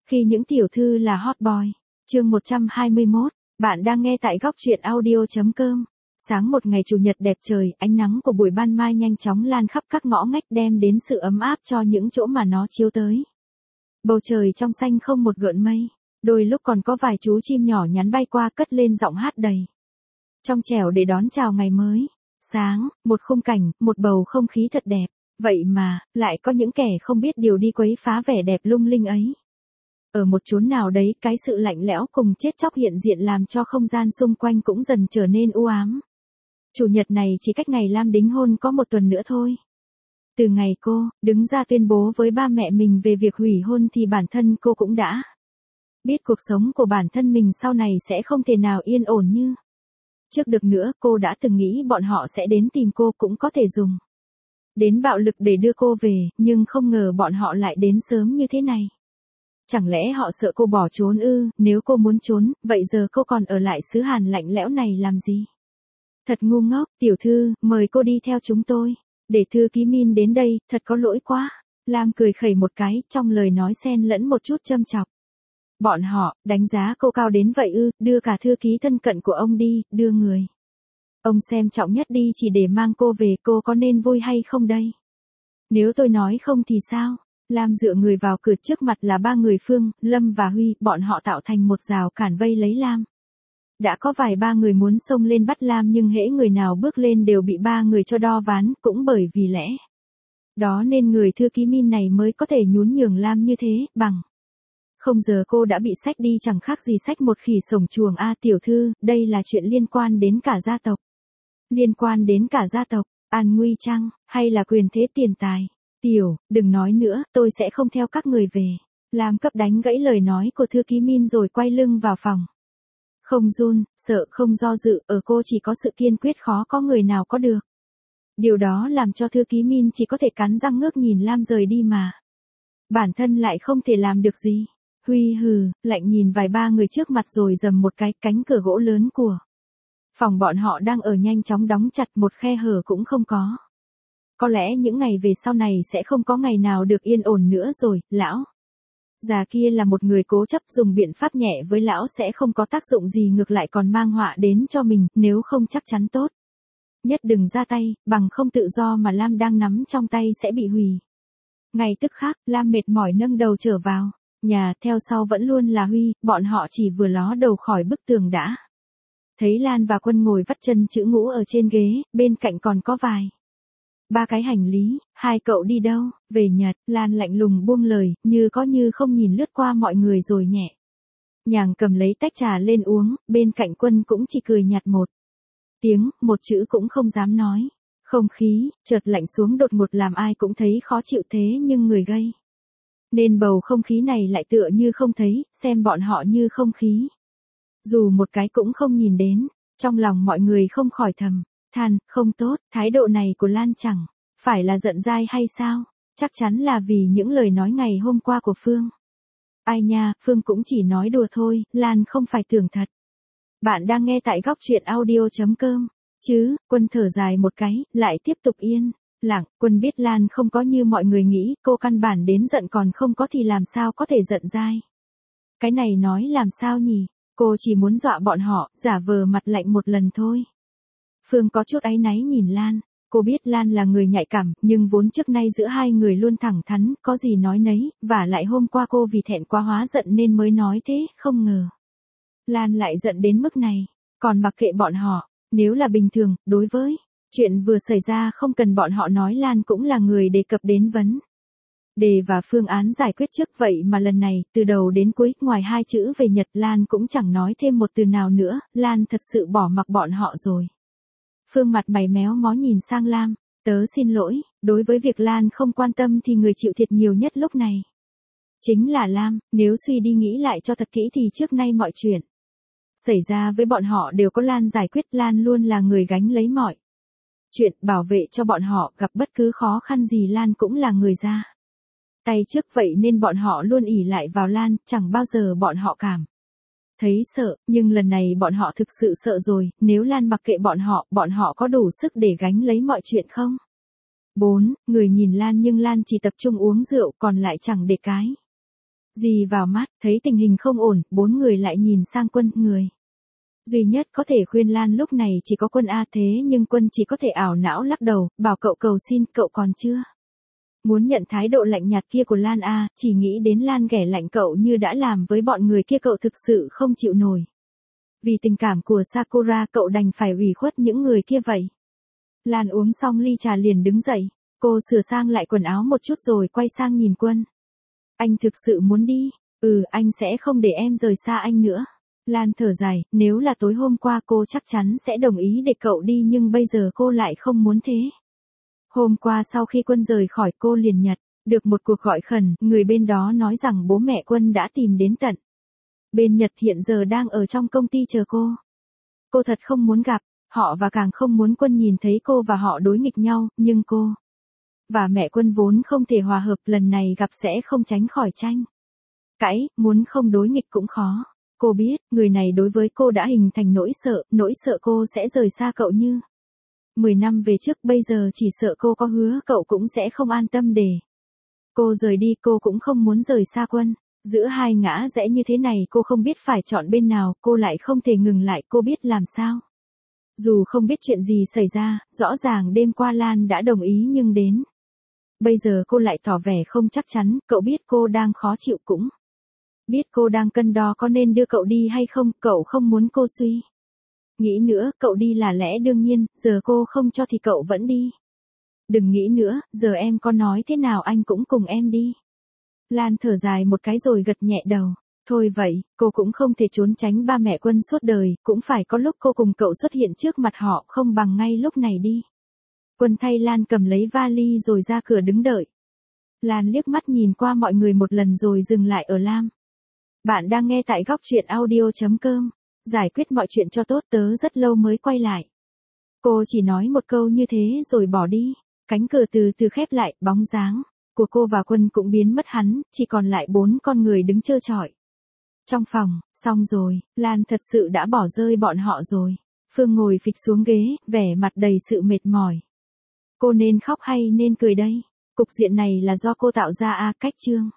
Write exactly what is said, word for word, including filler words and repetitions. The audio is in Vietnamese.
Khi những tiểu thư là hot boy. Chương một trăm hai mươi mốt, bạn đang nghe tại góc truyện audio chấm com. Sáng một ngày chủ nhật đẹp trời, ánh nắng của buổi ban mai nhanh chóng lan khắp các ngõ ngách đem đến sự ấm áp cho những chỗ mà nó chiếu tới. Bầu trời trong xanh không một gợn mây, đôi lúc còn có vài chú chim nhỏ nhắn bay qua cất lên giọng hát đầy trong trẻo để đón chào ngày mới. Sáng, một khung cảnh, một bầu không khí thật đẹp, vậy mà, lại có những kẻ không biết điều đi quấy phá vẻ đẹp lung linh ấy. Ở một chốn nào đấy, cái sự lạnh lẽo cùng chết chóc hiện diện làm cho không gian xung quanh cũng dần trở nên u ám. Chủ nhật này chỉ cách ngày Lam đính hôn có một tuần nữa thôi. Từ ngày cô đứng ra tuyên bố với ba mẹ mình về việc hủy hôn thì bản thân cô cũng đã biết cuộc sống của bản thân mình sau này sẽ không thể nào yên ổn như trước được nữa. Cô đã từng nghĩ bọn họ sẽ đến tìm cô, cũng có thể dùng đến bạo lực để đưa cô về, nhưng không ngờ bọn họ lại đến sớm như thế này. Chẳng lẽ họ sợ cô bỏ trốn ư? Nếu cô muốn trốn, vậy giờ cô còn ở lại xứ Hàn lạnh lẽo này làm gì? Thật ngu ngốc. Tiểu thư, mời cô đi theo chúng tôi. Để thư ký Min đến đây, thật có lỗi quá. Lam cười khẩy một cái, trong lời nói xen lẫn một chút châm chọc. Bọn họ đánh giá cô cao đến vậy ư? Đưa cả thư ký thân cận của ông đi, đưa người ông xem trọng nhất đi chỉ để mang cô về, cô có nên vui hay không đây? Nếu tôi nói không thì sao? Lam dựa người vào cửa, trước mặt là ba người Phương, Lâm và Huy, bọn họ tạo thành một rào cản vây lấy Lam. Đã có vài ba người muốn xông lên bắt Lam nhưng hễ người nào bước lên đều bị ba người cho đo ván, cũng bởi vì lẽ đó nên người thư ký Min này mới có thể nhún nhường Lam như thế, bằng không giờ cô đã bị xách đi chẳng khác gì xách một khỉ sổng chuồng. A tiểu thư, đây là chuyện liên quan đến cả gia tộc. Liên quan đến cả gia tộc, an nguy chăng, hay là quyền thế tiền tài? Tiểu, đừng nói nữa, tôi sẽ không theo các người về. Lam cấp đánh gãy lời nói của thư ký Min rồi quay lưng vào phòng. Không run, sợ, không do dự, ở cô chỉ có sự kiên quyết khó có người nào có được. Điều đó làm cho thư ký Min chỉ có thể cắn răng ngước nhìn Lam rời đi mà bản thân lại không thể làm được gì. Huy hừ, lạnh nhìn vài ba người trước mặt rồi dầm một cái, cánh cửa gỗ lớn của phòng bọn họ đang ở nhanh chóng đóng chặt, một khe hở cũng không có. Có lẽ những ngày về sau này sẽ không có ngày nào được yên ổn nữa rồi. Lão già kia là một người cố chấp, dùng biện pháp nhẹ với lão sẽ không có tác dụng gì, ngược lại còn mang họa đến cho mình, nếu không chắc chắn tốt nhất đừng ra tay, bằng không tự do mà Lam đang nắm trong tay sẽ bị hủy. Ngay tức khắc, Lam mệt mỏi nâng đầu trở vào nhà, theo sau vẫn luôn là Huy. Bọn họ chỉ vừa ló đầu khỏi bức tường đã thấy Lan và Quân ngồi vắt chân chữ ngũ ở trên ghế, bên cạnh còn có vài ba cái hành lý. Hai cậu đi đâu? Về Nhật. Lan lạnh lùng buông lời, như có như không nhìn lướt qua mọi người rồi nhẹ nhàng cầm lấy tách trà lên uống. Bên cạnh Quân cũng chỉ cười nhạt một tiếng, một chữ cũng không dám nói. Không khí chợt lạnh xuống đột ngột làm ai cũng thấy khó chịu, thế nhưng người gây nên bầu không khí này lại tựa như không thấy, xem bọn họ như không khí dù một cái cũng không nhìn đến. Trong lòng mọi người không khỏi thầm than, không tốt. Thái độ này của Lan chẳng phải là giận dai hay sao? Chắc chắn là vì những lời nói ngày hôm qua của Phương. Ai nha, Phương cũng chỉ nói đùa thôi, Lan không phải tưởng thật. Bạn đang nghe tại góc truyện audio chấm com. Chứ, Quân thở dài một cái, lại tiếp tục yên lặng. Quân biết Lan không có như mọi người nghĩ, cô căn bản đến giận còn không có thì làm sao có thể giận dai. Cái này nói làm sao nhỉ? Cô chỉ muốn dọa bọn họ, giả vờ mặt lạnh một lần thôi. Phương có chút áy náy nhìn Lan. Cô biết Lan là người nhạy cảm, nhưng vốn trước nay giữa hai người luôn thẳng thắn, có gì nói nấy, và lại hôm qua cô vì thẹn quá hóa giận nên mới nói thế, không ngờ Lan lại giận đến mức này. Còn mặc kệ bọn họ, nếu là bình thường, đối với chuyện vừa xảy ra không cần bọn họ nói, Lan cũng là người đề cập đến vấn đề và phương án giải quyết trước. Vậy mà lần này, từ đầu đến cuối, ngoài hai chữ về Nhật, Lan cũng chẳng nói thêm một từ nào nữa. Lan thật sự bỏ mặc bọn họ rồi. Phương mặt mày méo mó nhìn sang Lam. Tớ xin lỗi, đối với việc Lan không quan tâm thì người chịu thiệt nhiều nhất lúc này chính là Lam. Nếu suy đi nghĩ lại cho thật kỹ thì trước nay mọi chuyện xảy ra với bọn họ đều có Lan giải quyết. Lan luôn là người gánh lấy mọi chuyện, bảo vệ cho bọn họ, gặp bất cứ khó khăn gì Lan cũng là người ra tay trước, vậy nên bọn họ luôn ỷ lại vào Lan, chẳng bao giờ bọn họ cảm thấy sợ. Nhưng lần này bọn họ thực sự sợ rồi, nếu Lan mặc kệ bọn họ, bọn họ có đủ sức để gánh lấy mọi chuyện không? bốn. Người nhìn Lan nhưng Lan chỉ tập trung uống rượu, còn lại chẳng để cái Dì vào mắt, thấy tình hình không ổn, bốn người lại nhìn sang Quân, người duy nhất có thể khuyên Lan lúc này chỉ có Quân a, thế nhưng Quân chỉ có thể ảo não lắc đầu, bảo cậu cầu xin, cậu còn chưa muốn nhận thái độ lạnh nhạt kia của Lan a, chỉ nghĩ đến Lan ghẻ lạnh cậu như đã làm với bọn người kia cậu thực sự không chịu nổi. Vì tình cảm của Sakura cậu đành phải ủy khuất những người kia vậy. Lan uống xong ly trà liền đứng dậy, cô sửa sang lại quần áo một chút rồi quay sang nhìn Quân. Anh thực sự muốn đi? Ừ, anh sẽ không để em rời xa anh nữa. Lan thở dài, nếu là tối hôm qua cô chắc chắn sẽ đồng ý để cậu đi nhưng bây giờ cô lại không muốn thế. Hôm qua sau khi Quân rời khỏi cô liền nhặt được một cuộc gọi khẩn, người bên đó nói rằng bố mẹ Quân đã tìm đến tận. Bên Nhật hiện giờ đang ở trong công ty chờ cô. Cô thật không muốn gặp họ và càng không muốn Quân nhìn thấy cô và họ đối nghịch nhau, nhưng cô và mẹ Quân vốn không thể hòa hợp, lần này gặp sẽ không tránh khỏi tranh cãi, muốn không đối nghịch cũng khó. Cô biết, người này đối với cô đã hình thành nỗi sợ, nỗi sợ cô sẽ rời xa cậu như mười năm về trước, bây giờ chỉ sợ cô có hứa cậu cũng sẽ không an tâm để cô rời đi, cô cũng không muốn rời xa Quân. Giữa hai ngã rẽ như thế này cô không biết phải chọn bên nào, cô lại không thể ngừng lại, cô biết làm sao. Dù không biết chuyện gì xảy ra, rõ ràng đêm qua Lan đã đồng ý nhưng đến bây giờ cô lại tỏ vẻ không chắc chắn, cậu biết cô đang khó chịu cũng biết cô đang cân đo có nên đưa cậu đi hay không, cậu không muốn cô suy nghĩ nữa, cậu đi là lẽ đương nhiên, giờ cô không cho thì cậu vẫn đi. Đừng nghĩ nữa, giờ em có nói thế nào anh cũng cùng em đi. Lan thở dài một cái rồi gật nhẹ đầu. Thôi vậy, cô cũng không thể trốn tránh ba mẹ Quân suốt đời, cũng phải có lúc cô cùng cậu xuất hiện trước mặt họ, không bằng ngay lúc này đi. Quân thay Lan cầm lấy vali rồi ra cửa đứng đợi. Lan liếc mắt nhìn qua mọi người một lần rồi dừng lại ở Lam. Bạn đang nghe tại góc truyện audio.com. Giải quyết mọi chuyện cho tốt, tớ rất lâu mới quay lại. Cô chỉ nói một câu như thế rồi bỏ đi. Cánh cửa từ từ khép lại, bóng dáng của cô và Quân cũng biến mất hẳn, chỉ còn lại bốn con người đứng trơ trọi. Trong phòng, xong rồi, Lan thật sự đã bỏ rơi bọn họ rồi. Phương ngồi phịch xuống ghế, vẻ mặt đầy sự mệt mỏi. Cô nên khóc hay nên cười đây? Cục diện này là do cô tạo ra à, cách chương.